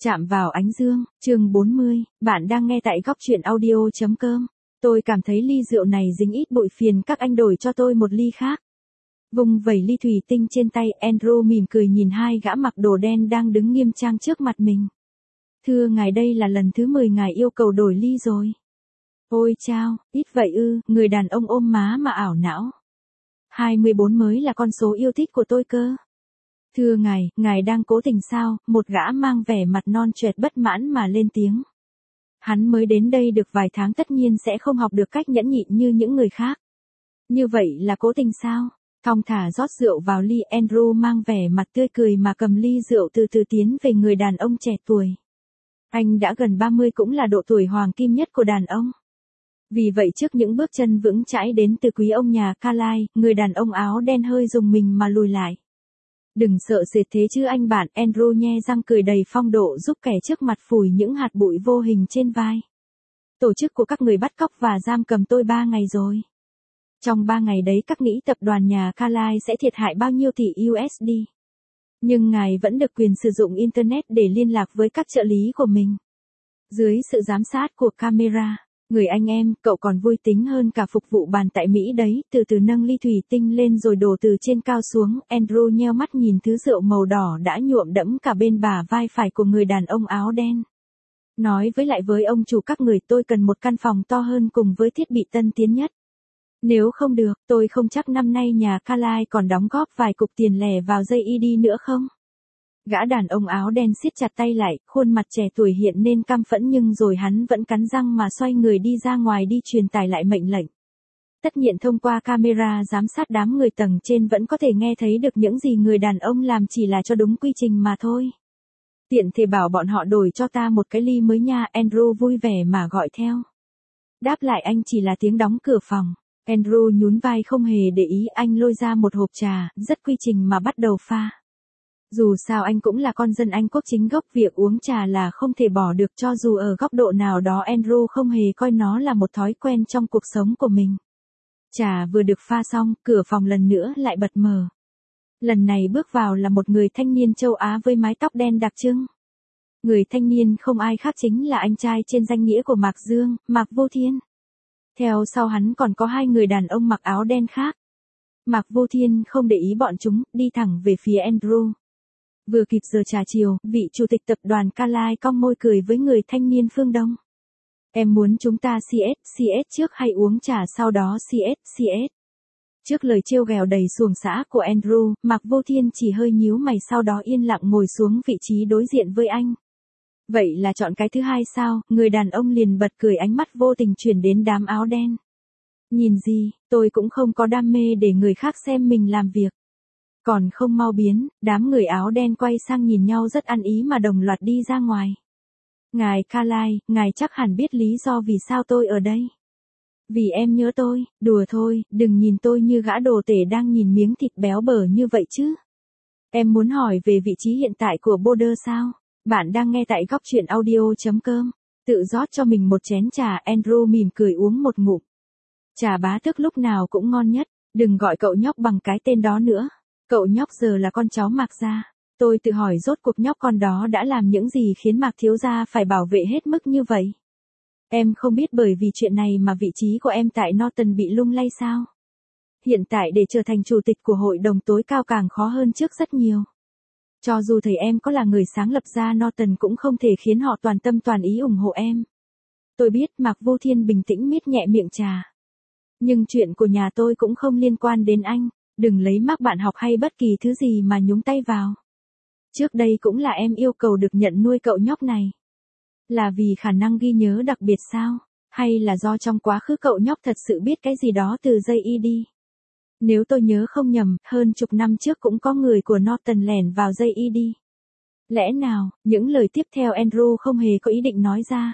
Chạm vào ánh dương, chương 40, bạn đang nghe tại góc truyện audio.com. Tôi cảm thấy ly rượu này dính ít bụi, phiền các anh đổi cho tôi một ly khác. Vung vẩy ly thủy tinh trên tay, Andrew mỉm cười nhìn hai gã mặc đồ đen đang đứng nghiêm trang trước mặt mình. Thưa ngài, đây là lần thứ 10 ngài yêu cầu đổi ly rồi. Ôi chao, ít vậy ư, người đàn ông ôm má mà ảo não. 24 mới là con số yêu thích của tôi cơ. Thưa ngài đang cố tình sao? Một gã mang vẻ mặt non choẹt bất mãn mà lên tiếng. Hắn mới đến đây được vài tháng, tất nhiên sẽ không học được cách nhẫn nhịn như những người khác. Như vậy là cố tình sao? Thong thả rót rượu vào ly, Andrew mang vẻ mặt tươi cười mà cầm ly rượu từ từ tiến về người đàn ông trẻ tuổi. Anh đã gần 30, cũng là độ tuổi hoàng kim nhất của đàn ông. Vì vậy trước những bước chân vững chãi đến từ quý ông nhà Carlyle, người đàn ông áo đen hơi rùng mình mà lùi lại. Đừng sợ sệt thế chứ anh bạn, Andrew nhe răng cười đầy phong độ giúp kẻ trước mặt phủi những hạt bụi vô hình trên vai. Tổ chức của các người bắt cóc và giam cầm tôi 3 ngày rồi. Trong 3 ngày đấy các nghĩ tập đoàn nhà Carlyle sẽ thiệt hại bao nhiêu tỷ USD. Nhưng ngài vẫn được quyền sử dụng Internet để liên lạc với các trợ lý của mình. Dưới sự giám sát của camera. Người anh em, cậu còn vui tính hơn cả phục vụ bàn tại Mỹ đấy. Từ từ nâng ly thủy tinh lên rồi đổ từ trên cao xuống. Andrew nheo mắt nhìn thứ rượu màu đỏ đã nhuộm đẫm cả bên bả vai phải của người đàn ông áo đen. Nói với ông chủ các người, tôi cần một căn phòng to hơn cùng với thiết bị tân tiến nhất. Nếu không được, tôi không chắc năm nay nhà Carlyle còn đóng góp vài cục tiền lẻ vào JED nữa không? Gã đàn ông áo đen siết chặt tay lại, khuôn mặt trẻ tuổi hiện nên căm phẫn, nhưng rồi hắn vẫn cắn răng mà xoay người đi ra ngoài đi truyền tải lại mệnh lệnh. Tất nhiên thông qua camera giám sát, đám người tầng trên vẫn có thể nghe thấy được những gì người đàn ông làm chỉ là cho đúng quy trình mà thôi. Tiện thể bảo bọn họ đổi cho ta một cái ly mới nha, Andrew vui vẻ mà gọi theo. Đáp lại anh chỉ là tiếng đóng cửa phòng. Andrew nhún vai không hề để ý, anh lôi ra một hộp trà, rất quy trình mà bắt đầu pha. Dù sao anh cũng là con dân Anh quốc chính gốc, việc uống trà là không thể bỏ được, cho dù ở góc độ nào đó Andrew không hề coi nó là một thói quen trong cuộc sống của mình. Trà vừa được pha xong, cửa phòng lần nữa lại bật mở. Lần này bước vào là một người thanh niên châu Á với mái tóc đen đặc trưng. Người thanh niên không ai khác chính là anh trai trên danh nghĩa của Mạc Dương, Mạc Vô Thiên. Theo sau hắn còn có hai người đàn ông mặc áo đen khác. Mạc Vô Thiên không để ý bọn chúng, đi thẳng về phía Andrew. Vừa kịp giờ trà chiều, vị chủ tịch tập đoàn Carlyle cong môi cười với người thanh niên phương Đông. Em muốn chúng ta CS trước hay uống trà sau đó CS? Trước lời trêu ghẹo đầy xuồng xã của Andrew, Mạc Vô Thiên chỉ hơi nhíu mày, sau đó yên lặng ngồi xuống vị trí đối diện với anh. Vậy là chọn cái thứ hai sao? Người đàn ông liền bật cười, ánh mắt vô tình chuyển đến đám áo đen. Nhìn gì, tôi cũng không có đam mê để người khác xem mình làm việc. Còn không mau biến, đám người áo đen quay sang nhìn nhau rất ăn ý mà đồng loạt đi ra ngoài. Ngài Carlyle, ngài chắc hẳn biết lý do vì sao tôi ở đây. Vì em nhớ tôi, đùa thôi, đừng nhìn tôi như gã đồ tể đang nhìn miếng thịt béo bở như vậy chứ. Em muốn hỏi về vị trí hiện tại của Border sao? Bạn đang nghe tại góc truyện audio.com. Tự rót cho mình một chén trà, Andrew mỉm cười uống một ngụm. Trà bá tước lúc nào cũng ngon nhất, đừng gọi cậu nhóc bằng cái tên đó nữa. Cậu nhóc giờ là con cháu Mạc gia. Tôi tự hỏi rốt cuộc nhóc con đó đã làm những gì khiến Mạc thiếu gia phải bảo vệ hết mức như vậy. Em không biết bởi vì chuyện này mà vị trí của em tại Norton bị lung lay sao? Hiện tại để trở thành chủ tịch của hội đồng tối cao càng khó hơn trước rất nhiều. Cho dù thầy em có là người sáng lập ra Norton cũng không thể khiến họ toàn tâm toàn ý ủng hộ em. Tôi biết, Mạc Vô Thiên bình tĩnh miết nhẹ miệng trà. Nhưng chuyện của nhà tôi cũng không liên quan đến anh. Đừng lấy mác bạn học hay bất kỳ thứ gì mà nhúng tay vào. Trước đây cũng là em yêu cầu được nhận nuôi cậu nhóc này. Là vì khả năng ghi nhớ đặc biệt sao? Hay là do trong quá khứ cậu nhóc thật sự biết cái gì đó từ JED? Nếu tôi nhớ không nhầm, hơn chục năm trước cũng có người của Norton lẻn vào JED. Lẽ nào, những lời tiếp theo Andrew không hề có ý định nói ra.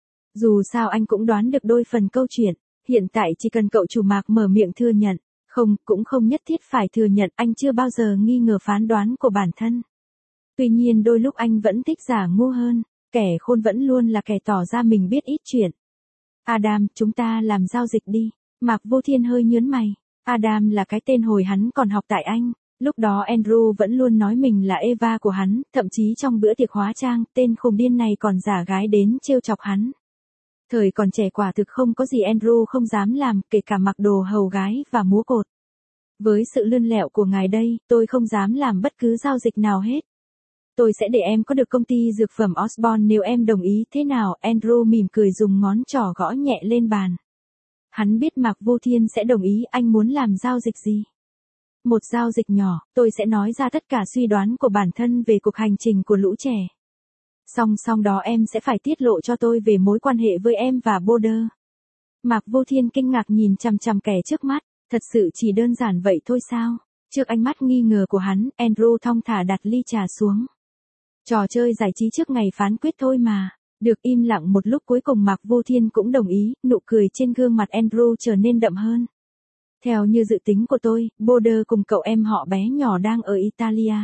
Dù sao anh cũng đoán được đôi phần câu chuyện, hiện tại chỉ cần cậu chủ Mạc mở miệng thừa nhận. Không, cũng không nhất thiết phải thừa nhận, anh chưa bao giờ nghi ngờ phán đoán của bản thân. Tuy nhiên đôi lúc anh vẫn thích giả ngu hơn, kẻ khôn vẫn luôn là kẻ tỏ ra mình biết ít chuyện. Adam, chúng ta làm giao dịch đi. Mạc Vô Thiên hơi nhớn mày. Adam là cái tên hồi hắn còn học tại Anh. Lúc đó Andrew vẫn luôn nói mình là Eva của hắn, thậm chí trong bữa tiệc hóa trang, tên khùng điên này còn giả gái đến trêu chọc hắn. Thời còn trẻ quả thực không có gì Andrew không dám làm, kể cả mặc đồ hầu gái và múa cột. Với sự lươn lẹo của ngài đây, tôi không dám làm bất cứ giao dịch nào hết. Tôi sẽ để em có được công ty dược phẩm Osborne nếu em đồng ý. Thế nào? Andrew mỉm cười dùng ngón trỏ gõ nhẹ lên bàn. Hắn biết Mạc Vô Thiên sẽ đồng ý. Anh muốn làm giao dịch gì? Một giao dịch nhỏ, tôi sẽ nói ra tất cả suy đoán của bản thân về cuộc hành trình của lũ trẻ. Song song đó em sẽ phải tiết lộ cho tôi về mối quan hệ với em và Boulder. Mạc Vô Thiên kinh ngạc nhìn chằm chằm kẻ trước mắt. Thật sự chỉ đơn giản vậy thôi sao? Trước ánh mắt nghi ngờ của hắn, Andrew thong thả đặt ly trà xuống. Trò chơi giải trí trước ngày phán quyết thôi mà. Được im lặng một lúc cuối cùng Mạc Vô Thiên cũng đồng ý, nụ cười trên gương mặt Andrew trở nên đậm hơn. Theo như dự tính của tôi, Boulder cùng cậu em họ bé nhỏ đang ở Italia.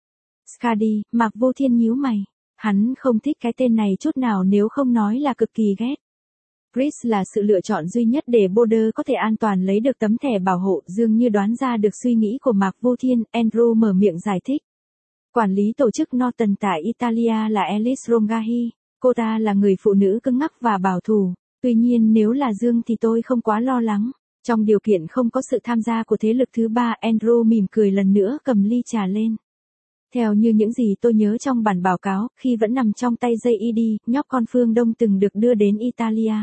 Skadi, Mạc Vô Thiên nhíu mày. Hắn không thích cái tên này chút nào nếu không nói là cực kỳ ghét. Chris là sự lựa chọn duy nhất để Boulder có thể an toàn lấy được tấm thẻ bảo hộ. Dường như đoán ra được suy nghĩ của Mạc Vô Thiên, Andrew mở miệng giải thích. Quản lý tổ chức Norton tại Italia là Alice Rongahi. Cô ta là người phụ nữ cứng ngắc và bảo thủ. Tuy nhiên nếu là Dương thì tôi không quá lo lắng. Trong điều kiện không có sự tham gia của thế lực thứ ba, Andrew mỉm cười lần nữa cầm ly trà lên. Theo như những gì tôi nhớ trong bản báo cáo, khi vẫn nằm trong tay JED, nhóc con phương Đông từng được đưa đến Italia.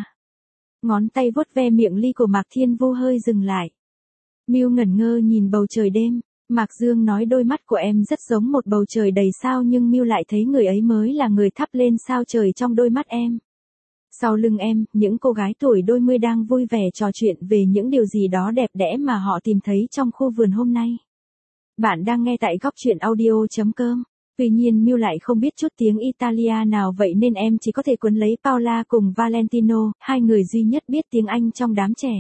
Ngón tay vuốt ve miệng ly của Mạc Thiên Vô hơi dừng lại. Miu ngẩn ngơ nhìn bầu trời đêm. Mạc Dương nói đôi mắt của em rất giống một bầu trời đầy sao nhưng Miu lại thấy người ấy mới là người thắp lên sao trời trong đôi mắt em. Sau lưng em, những cô gái tuổi đôi mươi đang vui vẻ trò chuyện về những điều gì đó đẹp đẽ mà họ tìm thấy trong khu vườn hôm nay. Bạn đang nghe tại góc truyện audio.com. Tuy nhiên Miu lại không biết chút tiếng Italia nào vậy nên em chỉ có thể quấn lấy Paula cùng Valentino, hai người duy nhất biết tiếng Anh trong đám trẻ.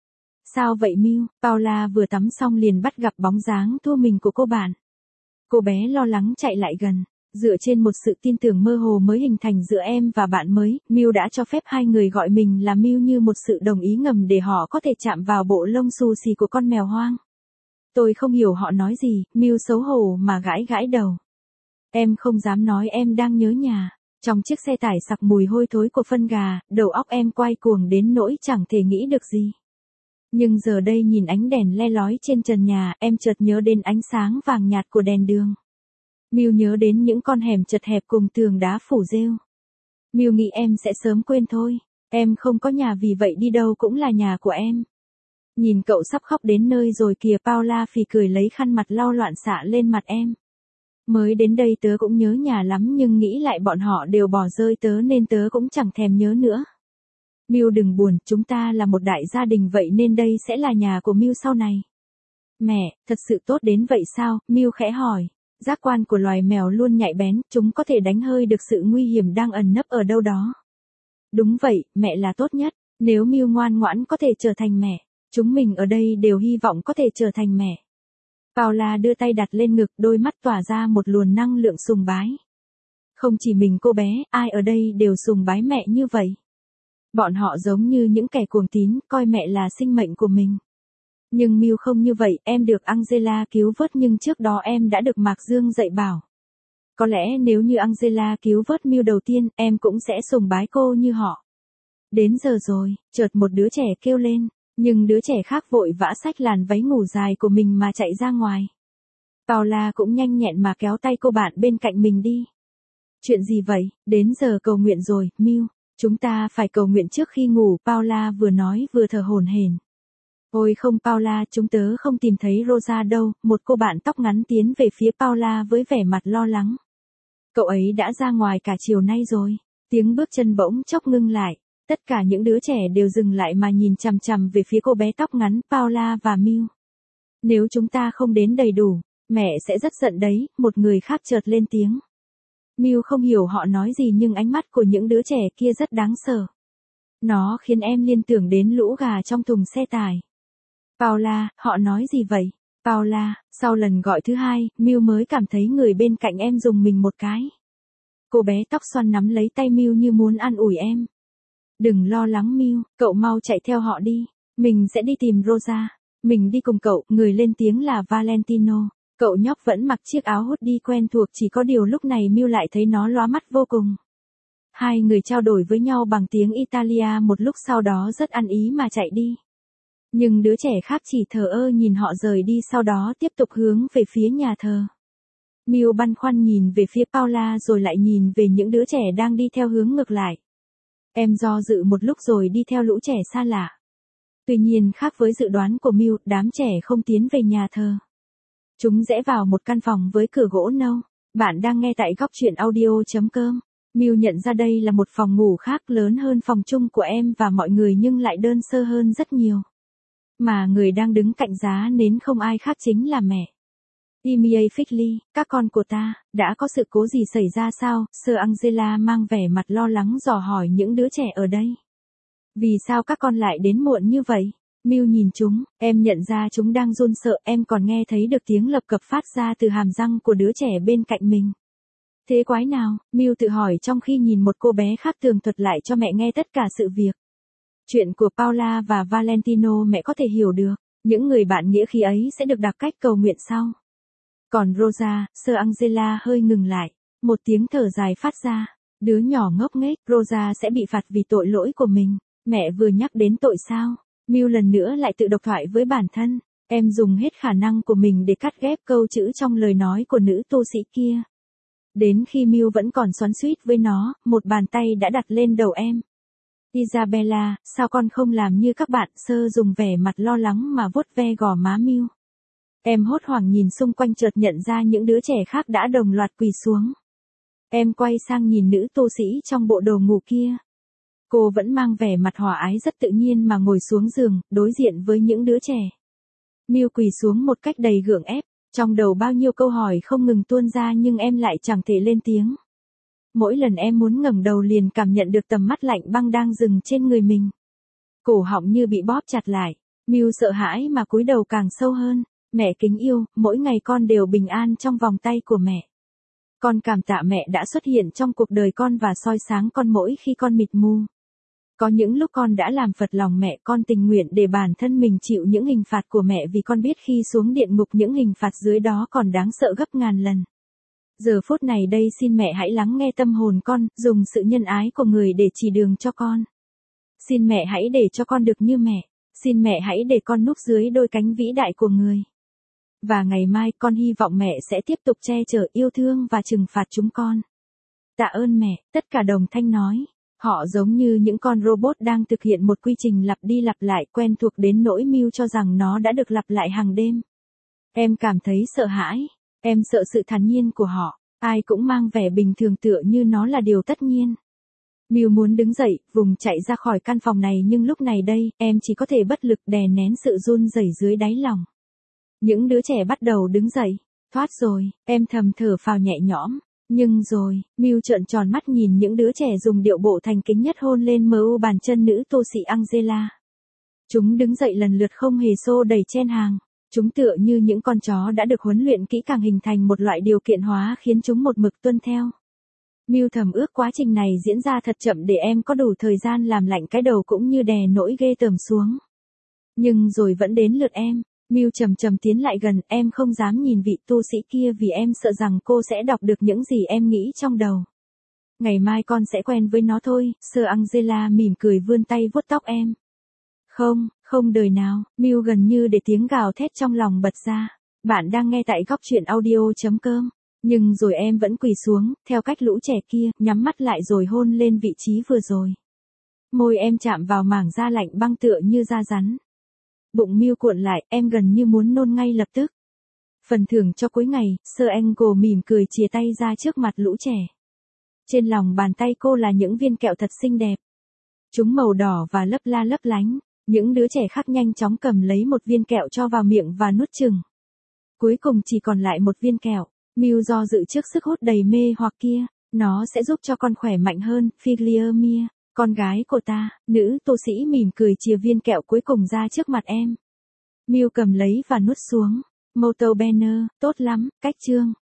Sao vậy Miu? Paula vừa tắm xong liền bắt gặp bóng dáng thua mình của cô bạn. Cô bé lo lắng chạy lại gần. Dựa trên một sự tin tưởng mơ hồ mới hình thành giữa em và bạn mới, Miu đã cho phép hai người gọi mình là Miu như một sự đồng ý ngầm để họ có thể chạm vào bộ lông xù xì của con mèo hoang. Tôi không hiểu họ nói gì, Miu xấu hổ mà gãi gãi đầu. Em không dám nói em đang nhớ nhà. Trong chiếc xe tải sặc mùi hôi thối của phân gà, đầu óc em quay cuồng đến nỗi chẳng thể nghĩ được gì. Nhưng giờ đây nhìn ánh đèn le lói trên trần nhà, em chợt nhớ đến ánh sáng vàng nhạt của đèn đường. Miu nhớ đến những con hẻm chật hẹp cùng tường đá phủ rêu. Miu nghĩ em sẽ sớm quên thôi. Em không có nhà vì vậy đi đâu cũng là nhà của em. Nhìn cậu sắp khóc đến nơi rồi kìa. Paula phì cười lấy khăn mặt lau loạn xạ lên mặt em. Mới đến đây tớ cũng nhớ nhà lắm nhưng nghĩ lại bọn họ đều bỏ rơi tớ nên tớ cũng chẳng thèm nhớ nữa. Miu đừng buồn, chúng ta là một đại gia đình vậy nên đây sẽ là nhà của Miu sau này. Mẹ, thật sự tốt đến vậy sao? Miu khẽ hỏi. Giác quan của loài mèo luôn nhạy bén, chúng có thể đánh hơi được sự nguy hiểm đang ẩn nấp ở đâu đó. Đúng vậy, mẹ là tốt nhất. Nếu Miu ngoan ngoãn có thể trở thành mẹ, chúng mình ở đây đều hy vọng có thể trở thành mẹ. Paula đưa tay đặt lên ngực, đôi mắt tỏa ra một luồng năng lượng sùng bái. Không chỉ mình cô bé, ai ở đây đều sùng bái mẹ như vậy. Bọn họ giống như những kẻ cuồng tín, coi mẹ là sinh mệnh của mình. Nhưng Miu không như vậy, em được Angela cứu vớt nhưng trước đó em đã được Mạc Dương dạy bảo. Có lẽ nếu như Angela cứu vớt Miu đầu tiên, em cũng sẽ sùng bái cô như họ. Đến giờ rồi, chợt một đứa trẻ kêu lên, nhưng đứa trẻ khác vội vã xách làn váy ngủ dài của mình mà chạy ra ngoài. Paula cũng nhanh nhẹn mà kéo tay cô bạn bên cạnh mình đi. Chuyện gì vậy? Đến giờ cầu nguyện rồi, Miu. Chúng ta phải cầu nguyện trước khi ngủ, Paula vừa nói vừa thở hổn hển. Ôi không Paula, chúng tớ không tìm thấy Rosa đâu, một cô bạn tóc ngắn tiến về phía Paula với vẻ mặt lo lắng. Cậu ấy đã ra ngoài cả chiều nay rồi. Tiếng bước chân bỗng chốc ngưng lại. Tất cả những đứa trẻ đều dừng lại mà nhìn chằm chằm về phía cô bé tóc ngắn, Paula và Miu. Nếu chúng ta không đến đầy đủ, mẹ sẽ rất giận đấy, một người khác chợt lên tiếng. Miu không hiểu họ nói gì nhưng ánh mắt của những đứa trẻ kia rất đáng sợ. Nó khiến em liên tưởng đến lũ gà trong thùng xe tải. Paula, họ nói gì vậy? Paula, sau lần gọi thứ hai, Miu mới cảm thấy người bên cạnh em rùng mình một cái. Cô bé tóc xoăn nắm lấy tay Miu như muốn an ủi em. Đừng lo lắng Miu, cậu mau chạy theo họ đi. Mình sẽ đi tìm Rosa. Mình đi cùng cậu, người lên tiếng là Valentino. Cậu nhóc vẫn mặc chiếc áo hoodie quen thuộc, chỉ có điều lúc này Miu lại thấy nó lóa mắt vô cùng. Hai người trao đổi với nhau bằng tiếng Italia một lúc, sau đó rất ăn ý mà chạy đi. Nhưng đứa trẻ khác chỉ thờ ơ nhìn họ rời đi, sau đó tiếp tục hướng về phía nhà thờ. Miu băn khoăn nhìn về phía Paula rồi lại nhìn về những đứa trẻ đang đi theo hướng ngược lại. Em do dự một lúc rồi đi theo lũ trẻ xa lạ. Tuy nhiên khác với dự đoán của Miu, đám trẻ không tiến về nhà thờ. Chúng rẽ vào một căn phòng với cửa gỗ nâu. Bạn đang nghe tại góc truyện audio.com. Miu nhận ra đây là một phòng ngủ khác, lớn hơn phòng chung của em và mọi người nhưng lại đơn sơ hơn rất nhiều. Mà người đang đứng cạnh giá nến không ai khác chính là mẹ. Emilia Fixley, các con của ta, đã có sự cố gì xảy ra sao? Sir Angela mang vẻ mặt lo lắng dò hỏi những đứa trẻ ở đây. Vì sao các con lại đến muộn như vậy? Miu nhìn chúng, em nhận ra chúng đang run sợ, em còn nghe thấy được tiếng lập cập phát ra từ hàm răng của đứa trẻ bên cạnh mình. Thế quái nào? Miu tự hỏi trong khi nhìn một cô bé khác tường thuật lại cho mẹ nghe tất cả sự việc. Chuyện của Paula và Valentino mẹ có thể hiểu được, những người bạn nghĩa khí ấy sẽ được đặc cách cầu nguyện sau. Còn Rosa, Sir Angela hơi ngừng lại, một tiếng thở dài phát ra. Đứa nhỏ ngốc nghếch, Rosa sẽ bị phạt vì tội lỗi của mình. Mẹ vừa nhắc đến tội sao? Miu lần nữa lại tự độc thoại với bản thân. Em dùng hết khả năng của mình để cắt ghép câu chữ trong lời nói của nữ tu sĩ kia. Đến khi Miu vẫn còn xoắn xuýt với nó, một bàn tay đã đặt lên đầu em. Isabella, sao con không làm như các bạn? Sơ dùng vẻ mặt lo lắng mà vuốt ve gò má Miu. Em hốt hoảng nhìn xung quanh, chợt nhận ra những đứa trẻ khác đã đồng loạt quỳ xuống. Em quay sang nhìn nữ tu sĩ trong bộ đồ ngủ kia. Cô vẫn mang vẻ mặt hòa ái rất tự nhiên mà ngồi xuống giường, đối diện với những đứa trẻ. Miu quỳ xuống một cách đầy gượng ép, trong đầu bao nhiêu câu hỏi không ngừng tuôn ra nhưng em lại chẳng thể lên tiếng. Mỗi lần em muốn ngẩng đầu liền cảm nhận được tầm mắt lạnh băng đang dừng trên người mình. Cổ họng như bị bóp chặt lại, Miu sợ hãi mà cúi đầu càng sâu hơn. Mẹ kính yêu, mỗi ngày con đều bình an trong vòng tay của mẹ. Con cảm tạ mẹ đã xuất hiện trong cuộc đời con và soi sáng con mỗi khi con mịt mù. Có những lúc con đã làm phật lòng mẹ, con tình nguyện để bản thân mình chịu những hình phạt của mẹ vì con biết khi xuống địa ngục những hình phạt dưới đó còn đáng sợ gấp ngàn lần. Giờ phút này đây xin mẹ hãy lắng nghe tâm hồn con, dùng sự nhân ái của người để chỉ đường cho con. Xin mẹ hãy để cho con được như mẹ. Xin mẹ hãy để con núp dưới đôi cánh vĩ đại của người. Và ngày mai con hy vọng mẹ sẽ tiếp tục che chở, yêu thương và trừng phạt chúng con. Tạ ơn mẹ, tất cả đồng thanh nói. Họ giống như những con robot đang thực hiện một quy trình lặp đi lặp lại quen thuộc đến nỗi Miu cho rằng nó đã được lặp lại hàng đêm. Em cảm thấy sợ hãi. Em sợ sự thản nhiên của họ. Ai cũng mang vẻ bình thường tựa như nó là điều tất nhiên. Miu muốn đứng dậy, vùng chạy ra khỏi căn phòng này nhưng lúc này đây, em chỉ có thể bất lực đè nén sự run rẩy dưới đáy lòng. Những đứa trẻ bắt đầu đứng dậy. Thoát rồi, em thầm thở phào nhẹ nhõm. Nhưng rồi, Miu trợn tròn mắt nhìn những đứa trẻ dùng điệu bộ thành kính nhất hôn lên mu bàn chân nữ tu sĩ Angela. Chúng đứng dậy lần lượt không hề xô đẩy chen hàng. Chúng tựa như những con chó đã được huấn luyện kỹ càng hình thành một loại điều kiện hóa khiến chúng một mực tuân theo. Miu thầm ước quá trình này diễn ra thật chậm để em có đủ thời gian làm lạnh cái đầu cũng như đè nỗi ghê tởm xuống. Nhưng rồi vẫn đến lượt em. Miu chậm chậm tiến lại gần, em không dám nhìn vị tu sĩ kia vì em sợ rằng cô sẽ đọc được những gì em nghĩ trong đầu. Ngày mai con sẽ quen với nó thôi, Sir Angela mỉm cười vươn tay vuốt tóc em. Không, không đời nào, Miu gần như để tiếng gào thét trong lòng bật ra. Bạn đang nghe tại góc truyện audio.com. Nhưng rồi em vẫn quỳ xuống, theo cách lũ trẻ kia, nhắm mắt lại rồi hôn lên vị trí vừa rồi. Môi em chạm vào mảng da lạnh băng tựa như da rắn. Bụng Miu cuộn lại, em gần như muốn nôn ngay lập tức. Phần thưởng cho cuối ngày, Sir Angle mỉm cười chìa tay ra trước mặt lũ trẻ. Trên lòng bàn tay cô là những viên kẹo thật xinh đẹp. Chúng màu đỏ và lấp la lấp lánh. Những đứa trẻ khác nhanh chóng cầm lấy một viên kẹo cho vào miệng và nuốt chừng. Cuối cùng chỉ còn lại một viên kẹo. Miu do dự trước sức hút đầy mê hoặc kia. Nó sẽ giúp cho con khỏe mạnh hơn, Figlia Mia. Con gái của ta, nữ tu sĩ mỉm cười chìa viên kẹo cuối cùng ra trước mặt em. Miu cầm lấy và nuốt xuống. Moto Banner, tốt lắm, cách chương.